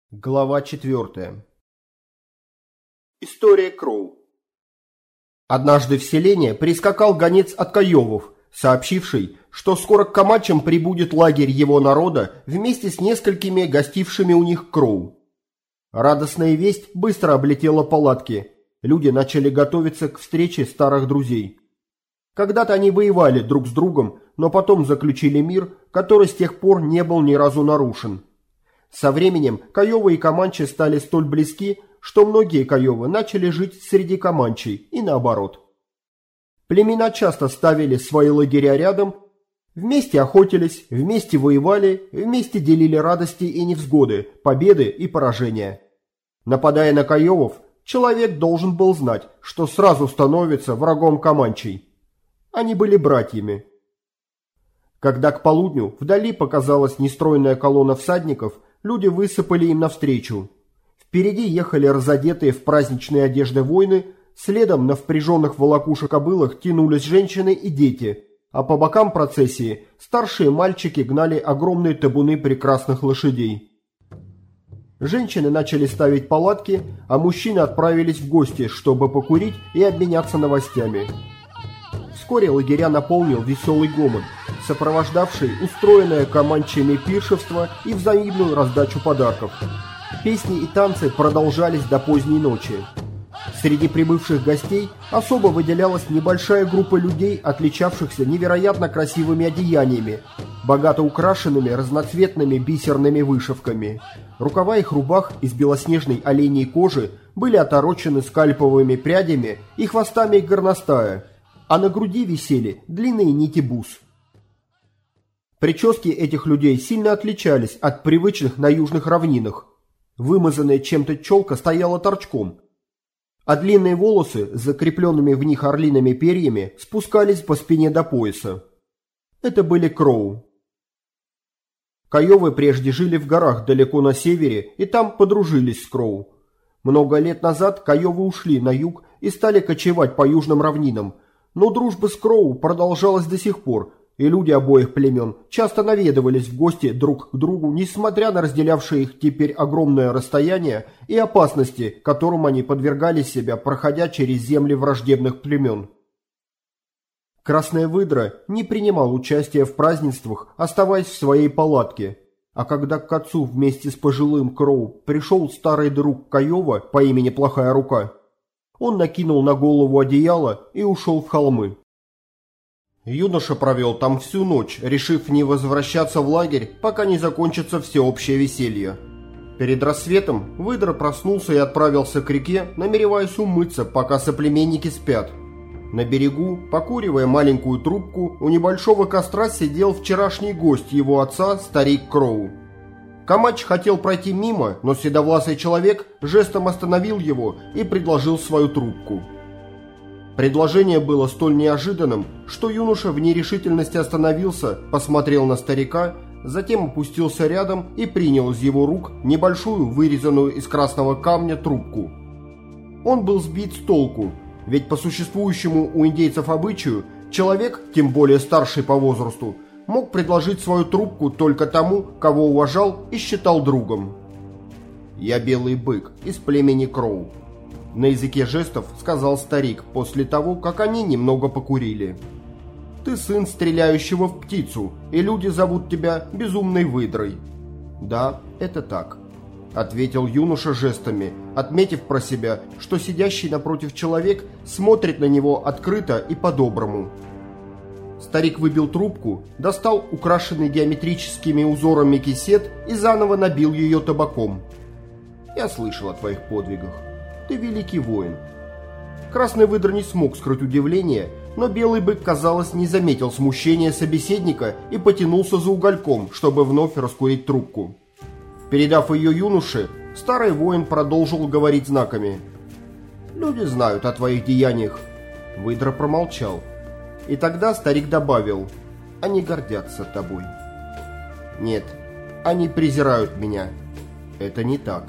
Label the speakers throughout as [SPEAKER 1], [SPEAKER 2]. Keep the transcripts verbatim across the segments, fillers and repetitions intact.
[SPEAKER 1] Глава четвертая. История Кроу. Однажды в селение прискакал гонец от Каевов, сообщивший, что скоро к Комачам прибудет лагерь его народа вместе с несколькими гостившими у них Кроу. Радостная весть быстро облетела палатки. Люди начали готовиться к встрече старых друзей. Когда-то они воевали друг с другом, но потом заключили мир, который с тех пор не был ни разу нарушен. Со временем Каевы и Команчи стали столь близки, что многие Каевы начали жить среди Команчей и наоборот. Племена часто ставили свои лагеря рядом, вместе охотились, вместе воевали, вместе делили радости и невзгоды, победы и поражения. Нападая на Каевов, человек должен был знать, что сразу становится врагом Команчей. Они были братьями. Когда к полудню вдали показалась нестройная колонна всадников, люди высыпали им навстречу. Впереди ехали разодетые в праздничные одежды воины, следом на впряженных волокушек кобылах тянулись женщины и дети, а по бокам процессии старшие мальчики гнали огромные табуны прекрасных лошадей. Женщины начали ставить палатки, а мужчины отправились в гости, чтобы покурить и обменяться новостями. Вскоре лагеря наполнил веселый гомон, сопровождавший устроенное команчами пиршество и взаимную раздачу подарков. Песни и танцы продолжались до поздней ночи. Среди прибывших гостей особо выделялась небольшая группа людей, отличавшихся невероятно красивыми одеяниями, богато украшенными разноцветными бисерными вышивками. Рукава их рубах из белоснежной оленьей кожи были оторочены скальповыми прядями и хвостами горностая, а на груди висели длинные нити бус. Прически этих людей сильно отличались от привычных на южных равнинах. Вымазанная чем-то челка стояла торчком, а длинные волосы с закрепленными в них орлиными перьями спускались по спине до пояса. Это были Кроу. Каевы прежде жили в горах далеко на севере и там подружились с Кроу. Много лет назад Каевы ушли на юг и стали кочевать по южным равнинам, но дружба с Кроу продолжалась до сих пор, и люди обоих племен часто наведывались в гости друг к другу, несмотря на разделявшие их теперь огромное расстояние и опасности, которым они подвергали себя, проходя через земли враждебных племен. Красная выдра не принимал участия в празднествах, оставаясь в своей палатке, а когда к отцу вместе с пожилым Кроу пришел старый друг Каева по имени Плохая Рука, он накинул на голову одеяло и ушел в холмы. Юноша провел там всю ночь, решив не возвращаться в лагерь, пока не закончится всеобщее веселье. Перед рассветом выдра проснулся и отправился к реке, намереваясь умыться, пока соплеменники спят. На берегу, покуривая маленькую трубку, у небольшого костра сидел вчерашний гость его отца, старик Кроу. Комач хотел пройти мимо, но седовласый человек жестом остановил его и предложил свою трубку. Предложение было столь неожиданным, что юноша в нерешительности остановился, посмотрел на старика, затем опустился рядом и принял из его рук небольшую, вырезанную из красного камня, трубку. Он был сбит с толку, ведь по существующему у индейцев обычаю человек, тем более старший по возрасту, мог предложить свою трубку только тому, кого уважал и считал другом. «Я белый бык из племени Кроу», — на языке жестов сказал старик после того, как они немного покурили. «Ты сын стреляющего в птицу, и люди зовут тебя безумной выдрой». «Да, это так», — ответил юноша жестами, отметив про себя, что сидящий напротив человек смотрит на него открыто и по-доброму. Старик выбил трубку, достал украшенный геометрическими узорами кисет и заново набил ее табаком. «Я слышал о твоих подвигах. Ты великий воин». Красный выдра не смог скрыть удивление, но белый бык, казалось, не заметил смущения собеседника и потянулся за угольком, чтобы вновь раскурить трубку. Передав ее юноше, старый воин продолжил говорить знаками. «Люди знают о твоих деяниях». Выдра промолчал. И тогда старик добавил: «Они гордятся тобой». «Нет, они презирают меня. Это не так».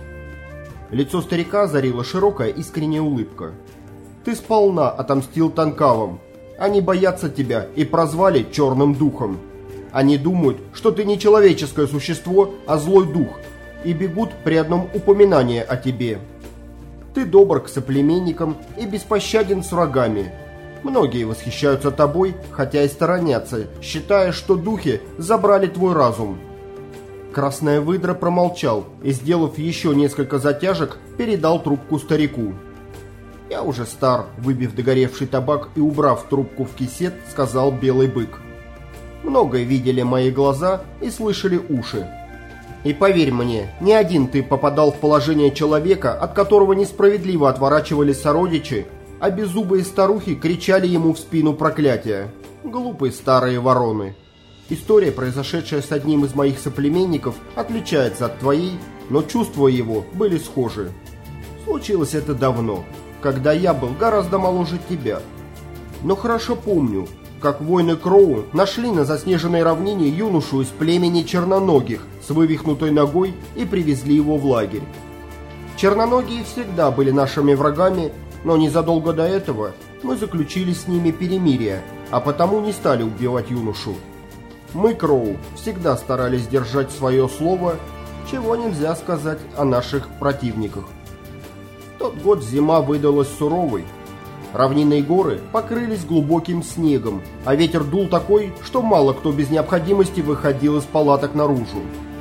[SPEAKER 1] Лицо старика озарила широкая искренняя улыбка. «Ты сполна отомстил Танкавам. Они боятся тебя и прозвали Черным Духом. Они думают, что ты не человеческое существо, а злой дух. и бегут при одном упоминании о тебе. Ты добр к соплеменникам и беспощаден с врагами. Многие восхищаются тобой, хотя и сторонятся, считая, что духи забрали твой разум». Красная выдра промолчал и, сделав еще несколько затяжек, передал трубку старику. «Я уже стар», — выбив догоревший табак и убрав трубку в кисет, сказал белый бык. «Многое видели мои глаза и слышали уши. И поверь мне, не один ты попадал в положение человека, от которого несправедливо отворачивались сородичи, а беззубые старухи кричали ему в спину проклятия. Глупые старые вороны. История, произошедшая с одним из моих соплеменников, отличается от твоей, но чувства его были схожи. Случилось это давно, когда я был гораздо моложе тебя. Но хорошо помню, как воины Кроу нашли на заснеженной равнине юношу из племени черноногих с вывихнутой ногой и привезли его в лагерь. Черноногие всегда были нашими врагами, но незадолго до этого мы заключили с ними перемирие, а потому не стали убивать юношу. Мы, Кроу, всегда старались держать свое слово, чего нельзя сказать о наших противниках. В тот год зима выдалась суровой. Равнинные горы покрылись глубоким снегом, а ветер дул такой, что мало кто без необходимости выходил из палаток наружу.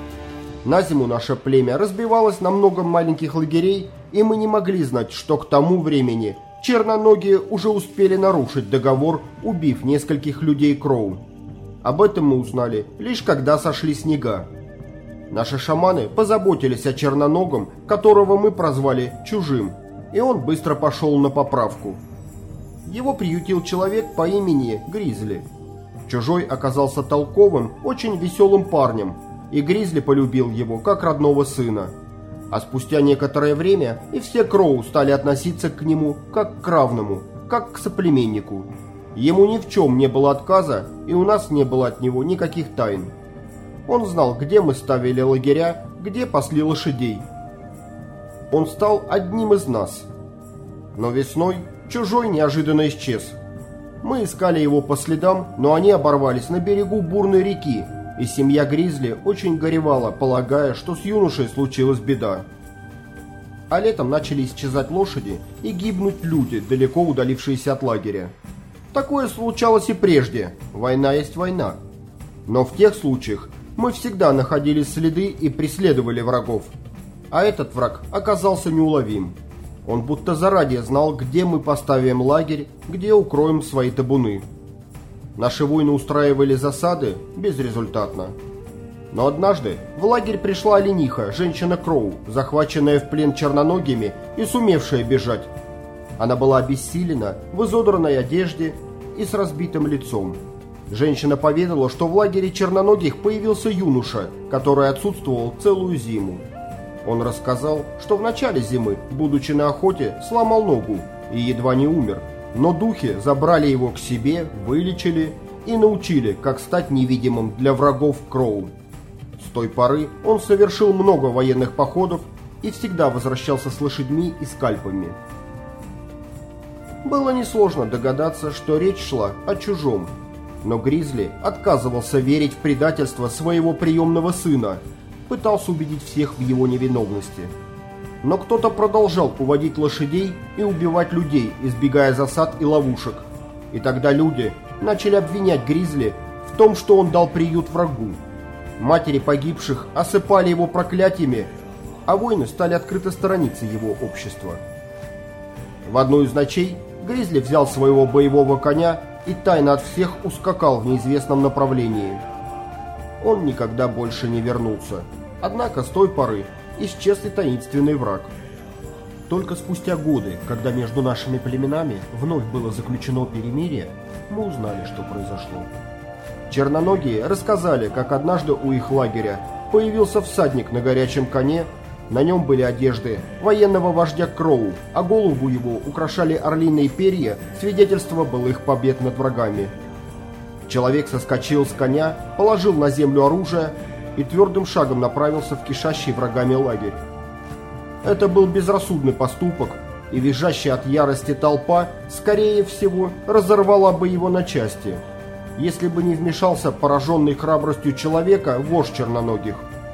[SPEAKER 1] На зиму наше племя разбивалось на много маленьких лагерей, и мы не могли знать, что к тому времени черноногие уже успели нарушить договор, убив нескольких людей Кроу. Об этом мы узнали лишь когда сошли снега. Наши шаманы позаботились о черноногом, которого мы прозвали «чужим», и он быстро пошел на поправку. Его приютил человек по имени Гризли. Чужой оказался толковым, очень веселым парнем, и Гризли полюбил его как родного сына. А спустя некоторое время и все Кроу стали относиться к нему как к равному, как к соплеменнику. Ему ни в чем не было отказа, и у нас не было от него никаких тайн. Он знал, где мы ставили лагеря, где пасли лошадей. Он стал одним из нас. Но весной Чужой неожиданно исчез. Мы искали его по следам, но они оборвались на берегу бурной реки, и семья Гризли очень горевала, полагая, что с юношей случилась беда. А летом начали исчезать лошади и гибнуть люди, далеко удалившиеся от лагеря. Такое случалось и прежде. Война есть война. Но в тех случаях мы всегда находили следы и преследовали врагов. А этот враг оказался неуловим. Он будто заранее знал, где мы поставим лагерь, где укроем свои табуны. Наши воины устраивали засады безрезультатно. Но однажды в лагерь пришла олениха, женщина Кроу, захваченная в плен черноногими и сумевшая бежать. Она была обессилена, в изодранной одежде и с разбитым лицом. Женщина поведала, что в лагере черноногих появился юноша, который отсутствовал целую зиму. Он рассказал, что в начале зимы, будучи на охоте, сломал ногу и едва не умер, но духи забрали его к себе, вылечили и научили, как стать невидимым для врагов Кроу. С той поры он совершил много военных походов и всегда возвращался с лошадьми и скальпами. Было несложно догадаться, что речь шла о чужом, но Гризли отказывался верить в предательство своего приемного сына, пытался убедить всех в его невиновности. Но кто-то продолжал уводить лошадей и убивать людей, избегая засад и ловушек. И тогда люди начали обвинять Гризли в том, что он дал приют врагу. Матери погибших осыпали его проклятиями, а воины стали открыто сторониться его общества. В одну из ночей Гризли взял своего боевого коня и тайно от всех ускакал в неизвестном направлении. Он никогда больше не вернулся. Однако с той поры исчез и таинственный враг. Только спустя годы, когда между нашими племенами вновь было заключено перемирие, мы узнали, что произошло. Черноногие рассказали, как однажды у их лагеря появился всадник на горячем коне. На нем были одежды военного вождя Кроу, а голову его украшали орлиные перья, свидетельство былых побед над врагами. Человек соскочил с коня, положил на землю оружие и твердым шагом направился в кишащий врагами лагерь. Это был безрассудный поступок, и визжащая от ярости толпа, скорее всего, разорвала бы его на части, если бы не вмешался пораженный храбростью человека вождь черноногих.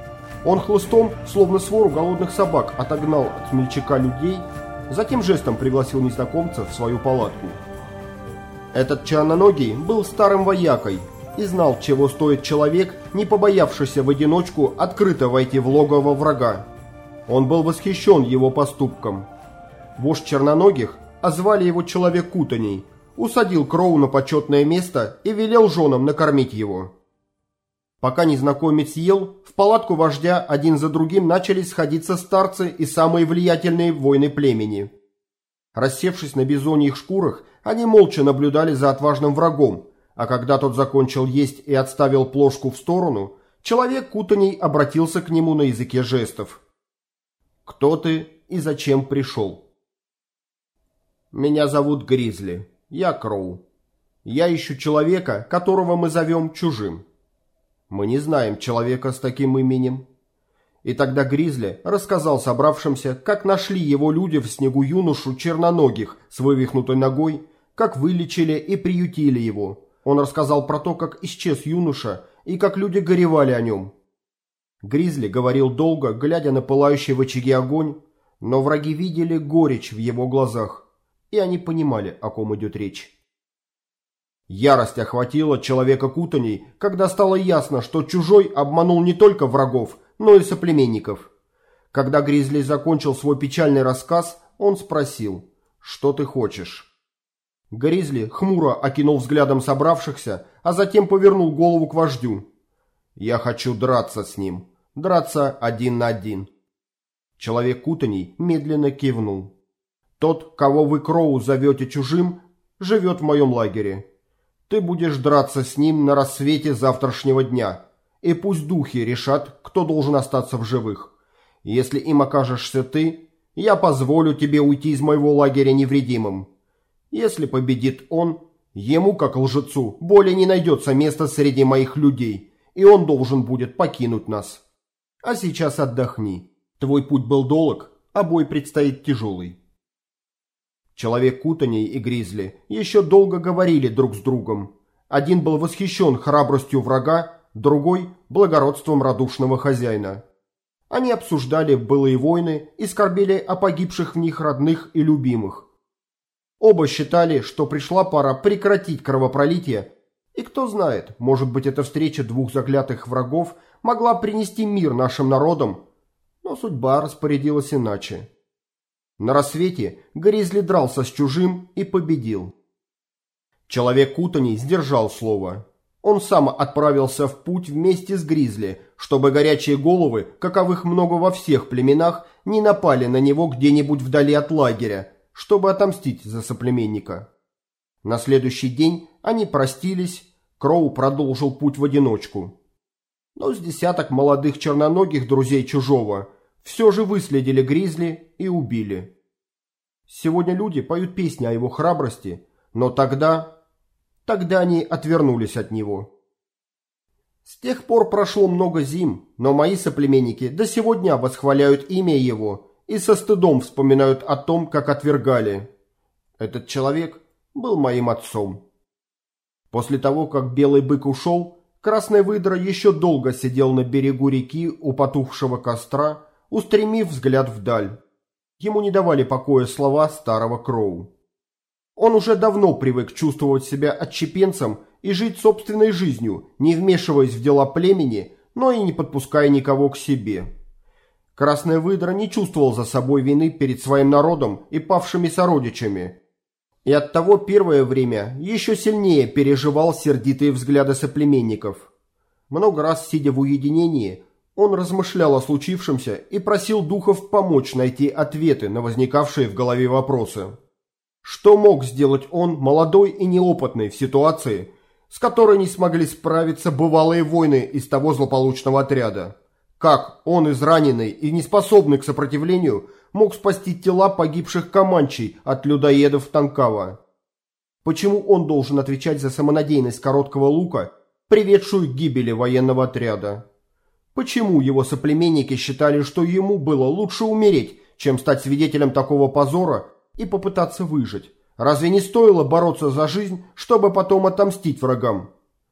[SPEAKER 1] Он хлыстом, словно свору голодных собак, отогнал от смельчака людей, затем жестом пригласил незнакомца в свою палатку. Этот черноногий был старым воякой и знал, чего стоит человек, не побоявшийся в одиночку открыто войти в логово врага. Он был восхищен его поступком. Вождь черноногих, а звали его Человек Кутоней, усадил Кроу на почетное место и велел женам накормить его. Пока незнакомец ел, в палатку вождя один за другим начали сходиться старцы и самые влиятельные воины племени. Рассевшись на бизоньих шкурах, они молча наблюдали за отважным врагом, а когда тот закончил есть и отставил плошку в сторону, Человек Кутоней обратился к нему на языке жестов. «Кто ты и зачем пришел?» «Меня зовут Гризли. Я Кроу. Я ищу человека, которого мы зовем чужим. Мы не знаем человека с таким именем». И тогда Гризли рассказал собравшимся, как нашли его люди в снегу юношу черноногих с вывихнутой ногой, как вылечили и приютили его. Он рассказал про то, как исчез юноша и как люди горевали о нем. Гризли говорил долго, глядя на пылающий в очаге огонь, но враги видели горечь в его глазах, и они понимали, о ком идет речь. Ярость охватила Человека Кутоней, когда стало ясно, что чужой обманул не только врагов, но и соплеменников. Когда Гризли закончил свой печальный рассказ, он спросил: «Что ты хочешь?» Гризли хмуро окинул взглядом собравшихся, а затем повернул голову к вождю. «Я хочу драться с ним. Драться один на один». Человек Кутоней медленно кивнул. «Тот, кого вы, Кроу, зовете чужим, живет в моем лагере. Ты будешь драться с ним на рассвете завтрашнего дня, и пусть духи решат, кто должен остаться в живых. Если им окажешься ты, я позволю тебе уйти из моего лагеря невредимым. Если победит он, ему, как лжецу, более не найдется места среди моих людей, и он должен будет покинуть нас. А сейчас отдохни. Твой путь был долг, а бой предстоит тяжелый». Человек Кутоней и Гризли еще долго говорили друг с другом. Один был восхищен храбростью врага, другой – благородством радушного хозяина. Они обсуждали былые войны и скорбели о погибших в них родных и любимых. Оба считали, что пришла пора прекратить кровопролитие, и кто знает, может быть, эта встреча двух заклятых врагов могла принести мир нашим народам, но судьба распорядилась иначе. На рассвете Гризли дрался с чужим и победил. Человек Кутоней сдержал слово. Он сам отправился в путь вместе с Гризли, чтобы горячие головы, каковых много во всех племенах, не напали на него где-нибудь вдали от лагеря, чтобы отомстить за соплеменника. На следующий день они простились, Кроу продолжил путь в одиночку. Но с десяток молодых черноногих друзей чужого все же выследили Гризли и убили. Сегодня люди поют песни о его храбрости, но тогда... Тогда они отвернулись от него. С тех пор прошло много зим, но мои соплеменники до сего дня восхваляют имя его и со стыдом вспоминают о том, как отвергали. Этот человек был моим отцом. После того, как белый бык ушел, красная выдра еще долго сидел на берегу реки у потухшего костра, устремив взгляд вдаль. Ему не давали покоя слова старого Кроу. Он уже давно привык чувствовать себя отщепенцем и жить собственной жизнью, не вмешиваясь в дела племени, но и не подпуская никого к себе. Красная выдра не чувствовал за собой вины перед своим народом и павшими сородичами, и оттого первое время еще сильнее переживал сердитые взгляды соплеменников. Много раз, сидя в уединении, он размышлял о случившемся и просил духов помочь найти ответы на возникавшие в голове вопросы. Что мог сделать он, молодой и неопытный, в ситуации, с которой не смогли справиться бывалые воины из того злополучного отряда? Как он, израненный и неспособный к сопротивлению, мог спасти тела погибших команчей от людоедов Танкава? Почему он должен отвечать за самонадеянность короткого лука, приведшую к гибели военного отряда? Почему его соплеменники считали, что ему было лучше умереть, чем стать свидетелем такого позора и попытаться выжить? Разве не стоило бороться за жизнь, чтобы потом отомстить врагам?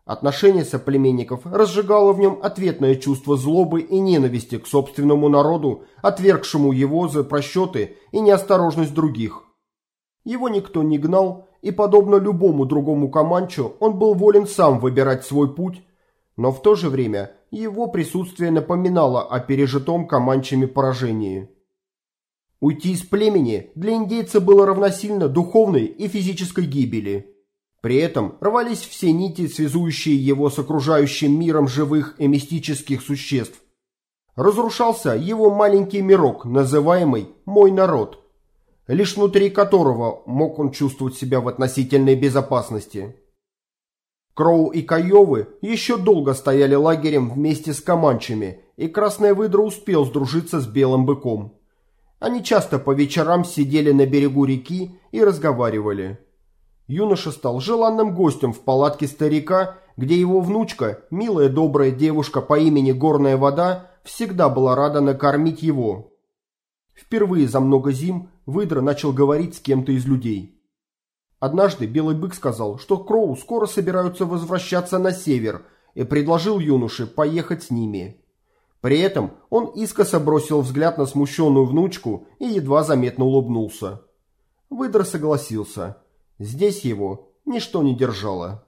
[SPEAKER 1] Отношение соплеменников разжигало в нем ответное чувство злобы и ненависти к собственному народу, отвергшему его за просчеты и неосторожность других. Его никто не гнал, и, подобно любому другому команчо, он был волен сам выбирать свой путь, но в то же время его присутствие напоминало о пережитом команчами поражении. Уйти из племени для индейца было равносильно духовной и физической гибели. При этом рвались все нити, связующие его с окружающим миром живых и мистических существ. Разрушался его маленький мирок, называемый «мой народ», лишь внутри которого мог он чувствовать себя в относительной безопасности. Кроу и Кайовы еще долго стояли лагерем вместе с команчами, и Красная Выдра успел сдружиться с Белым Быком. Они часто по вечерам сидели на берегу реки и разговаривали. Юноша стал желанным гостем в палатке старика, где его внучка, милая добрая девушка по имени Горная Вода, всегда была рада накормить его. Впервые за много зим Выдра начал говорить с кем-то из людей. Однажды Белый Бык сказал, что Кроу скоро собираются возвращаться на север, и предложил юноше поехать с ними. При этом он искоса бросил взгляд на смущенную внучку и едва заметно улыбнулся. Выдра согласился. Здесь его ничто не держало.